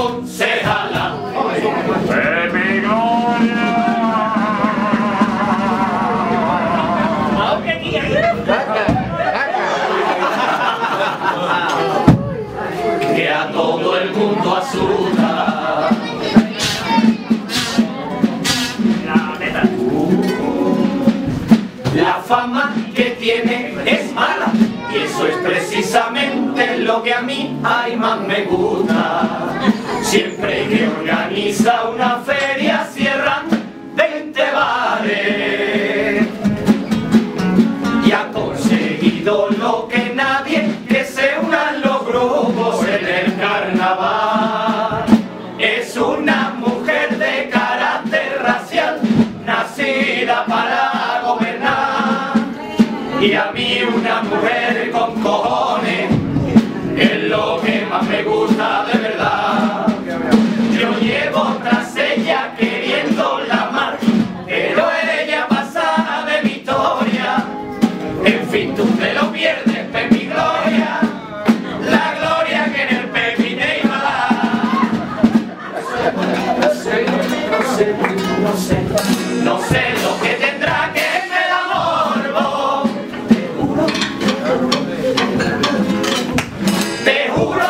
concejala. ¡Pepi Gloria! Que a todo el mundo asusta. La fama que tiene es mala y eso es precisamente lo que a mí ay más me gusta. Siempre que organiza una feria cierran 20 bares y ha conseguido lo que nadie, que se unan los grupos en el carnaval. Es una mujer de carácter racial, nacida para gobernar, y a mí una mujer con cojones es lo que más me gusta de verdad. Yo llevo tras ella queriéndola amar, pero ella pasa de victoria. En fin, tú te lo pierdes, Pepi Gloria, la gloria que en el Pepi te iba a dar. No sé lo que tendrá que me da morbo. Te juro